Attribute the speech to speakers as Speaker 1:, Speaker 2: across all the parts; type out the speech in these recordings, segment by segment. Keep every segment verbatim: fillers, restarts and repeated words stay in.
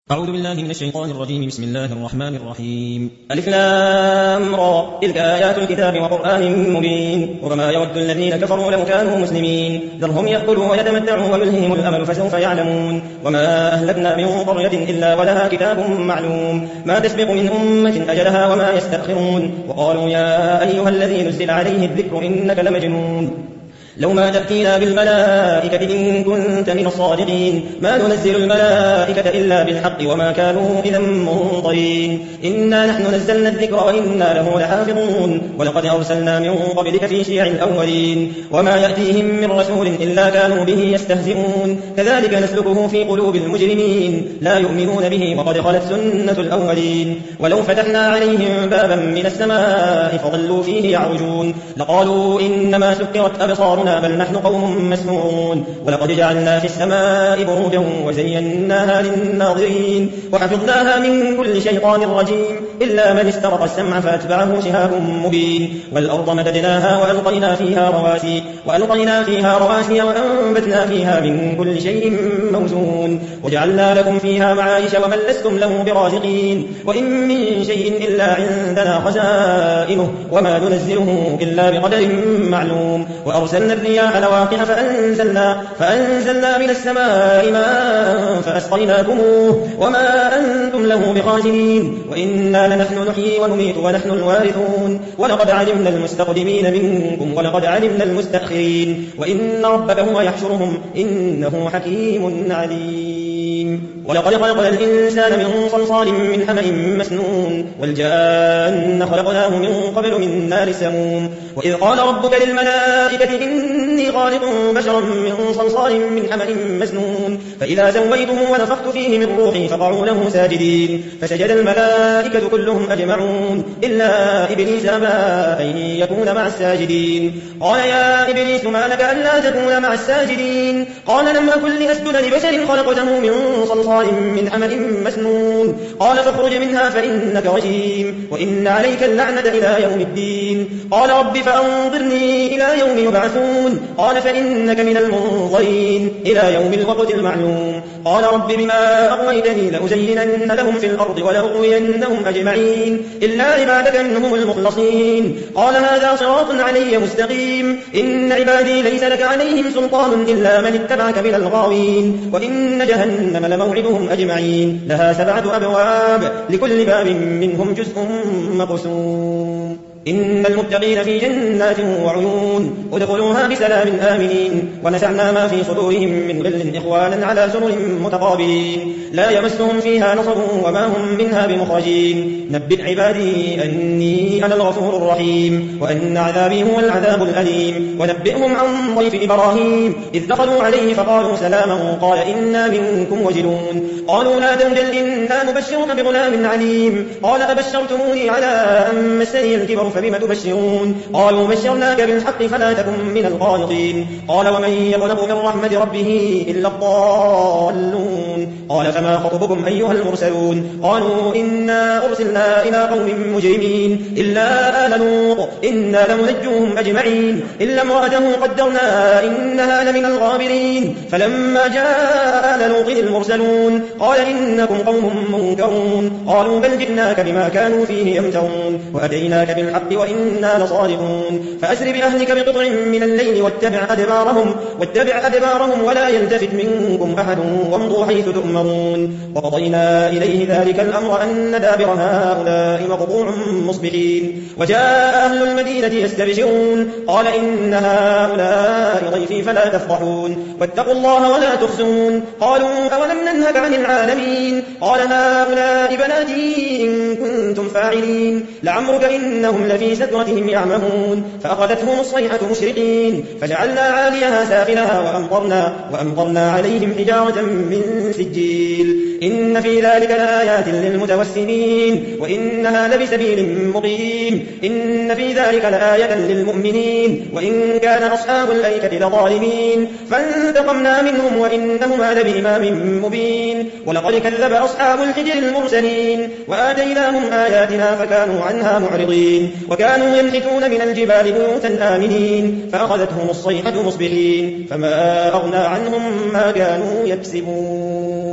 Speaker 1: أعوذ بالله من الشيطان الرجيم. بسم الله الرحمن الرحيم. ألف لام را، تلك آيات الكتاب وقرآن مبين. ورما يود الذين كفروا لو كانوا مسلمين، ذرهم يأكلوا ويتمتعوا ويلههم الأمل فسوف يعلمون. وما أهلكنا من قرية إلا ولها كتاب معلوم، ما تسبق من أمة أجلها وما يستأخرون. وقالوا يا أيها الذي نزل عليه الذكر إنك لمجنون، لو ما تأتينا بالملائكة إن كنت من الصادقين. ما ننزل الملائكة إلا بالحق وما كانوا إذا منظرين. إنا نحن نزلنا الذكر وإنا له لحافظون. ولقد أرسلنا من قبلك في شيع الأولين، وما يأتيهم من رسول إلا كانوا به يستهزئون. كذلك نسلكه في قلوب المجرمين، لا يؤمنون به وقد خلت سنة الأولين. ولو فتحنا عليهم بابا من السماء فظلوا فيه يعرجون، لقالوا إنما سكرت أبصارنا بل نحن قوم مسموعون. ولقد جعلنا في السماء بروجا وزيناها للناظرين، وحفظناها من كل شيطان رجيم إلا من استرق السمع فأتبعه شهاب مبين. والأرض مددناها وألقينا فيها رواسي وألقينا فيها رواسي وأنبتنا فيها من كل شيء موزون. وجعلنا لكم فيها معايش ومن لستم له برازقين. وإن من شيء إلا عندنا خزائنه وما ننزله إلا بقدر معلوم. وأرسلنا الرياح لواقح فأنزلنا, فأنزلنا من السماء ماء فأسقيناكموه وما أنتم له بخازنين. وإنا لنحن نحيي ونميت ونحن الوارثون. ولقد علمنا المستقدمين منكم ولقد علمنا المستأخرين. وإن ربك هو يحشرهم إنه حكيم عليم. ولقد خلقنا الإنسان من صلصال من حمأ مسنون، والجان خلقناه من قبل من نار السموم. وإذ قال ربك للملائكة إني خالق بشرا من صلصال من حمأ مسنون، فإذا سويته ونفخت فيه من روحي فقعوا له ساجدين. فسجد الملائكة كلهم أجمعون إلا إبليس أبى أن يكون مع الساجدين. قال يا إبليس ما لك ألا تكون مع الساجدين؟ قال لم أكن لأسجد لبشر خلقته من صلصال من حمأ مسنون. قال فاخرج منها فإنك رجيم وإن عليك اللعنة إلى يوم الدين. قال رب فأنظرني إلى يوم يبعثون. قال فإنك من المنظرين إلى يوم الوقت المعلوم. قال رب بما أغويتني لأزينن لهم في الأرض ولأغوينهم أجمعين إلا عبادك منهم المخلصين. قال هذا صراط علي مستقيم. إن عبادي ليس لك عليهم سلطان إلا من اتبعك من الغاوين. وإن جهنم لموعدهم أجمعين، لها سبعة أبواب لكل باب منهم جزء مقسوم. إن المتقين في جنات وعيون ادخلوها بسلام آمنين. ونزعنا ما في صدورهم من غل إخوانا على سرر متقابلين، لا يمسهم فيها نصب وما هم منها بمخرجين. نبئ عبادي أني أنا الغفور الرحيم وأن عذابي هو العذاب الأليم. ونبئهم عن ضيف إبراهيم إذ دخلوا عليه فقالوا سلاما قال إنا منكم وجلون. قالوا لا توجل إنا نبشرك بغلام عليم. قال أبشرتموني على أن مسني الكبر فبم تبشرون؟ قالوا بشرناك بالحق فلا تكن من القانطين. قال ومن يقنط من رحمة ربه إلا الضالون. قال فما خطبكم أيها المرسلون؟ قالوا إنا أرسلنا إلى قوم مجرمين إلا آل لوط إنا لمنجوهم أجمعين إلا امرأته قدرنا إنها لمن الغابرين. فلما جاء آل لوط المرسلون قال إنكم قوم منكرون. قالوا بل جئناك بما كانوا فيه يمترون وأتيناك بالحق وإنا لصادقون. فأسر بأهلك بقطع من الليل واتبع أدبارهم, واتبع أدبارهم ولا يلتفت منكم أحد وامضوا حيث تؤمرون. وقضينا إليه ذلك الأمر أن دابر هؤلاء مقطوع مصبحين. وجاء أهل المدينة يستبشرون قال إن هؤلاء ضيفي فلا تفضحون واتقوا الله ولا تخزون. قالوا أولم ننهك عن العالمين؟ قال هؤلاء بناتي إن كنتم فاعلين. لعمرك إنهم لفي سكرتهم يعمهون. فأخذتهم الصيحة مشرقين فجعلنا عاليها سافلها وأمطرنا, وأمطرنا عليهم حجارة من سجيل. إن في ذلك لآيات للمتوسمين وإنها لبسبيل مقيم. إن في ذلك لآية للمؤمنين وإن كان أصحاب الأيكة لظالمين فانتقمنا منهم وإنهما لبإمام مبين. ولقد كذب أصحاب الحجر المرسلين وآتيناهم آياتنا فكانوا عنها معرضين. وكانوا ينحتون من الجبال بيوتا آمنين فأخذتهم الصيحة مصبحين فما أغنى عنهم ما كانوا يكسبون.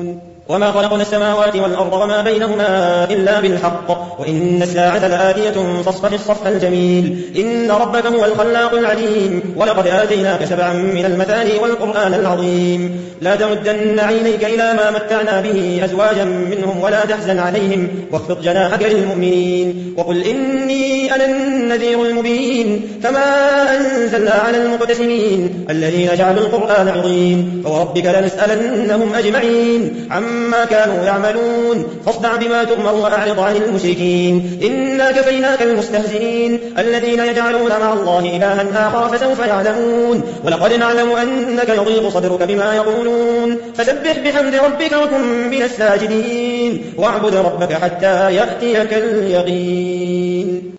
Speaker 1: وما خلقنا السماوات والأرض وما بينهما إلا بالحق وإن الساعة لآتية فاصفح الصفح الجميل إن ربك هو الخلاق العليم ولقد آتيناك سبعا من المثاني والقرآن العظيم لا تمدن عينيك إلى ما متعنا به أزواجا منهم ولا تحزن عليهم واخفض جناحك للمؤمنين وقل إني أنا النذير المبين فما أنزلنا على المقتسمين الذين جعلوا القرآن عظيم فوربك لنسألنهم أجمعين عما كانوا يعملون فاصدع بما تؤمر وأعرض عن المشركين إنا كفيناك المستهزئين الذين يجعلون مع الله إلها آخر فسوف يعلمون ولقد نعلم أنك يضيق صدرك بما يقولون فسبح بحمد ربك وكن من الساجدين واعبد ربك حتى يأتيك اليقين.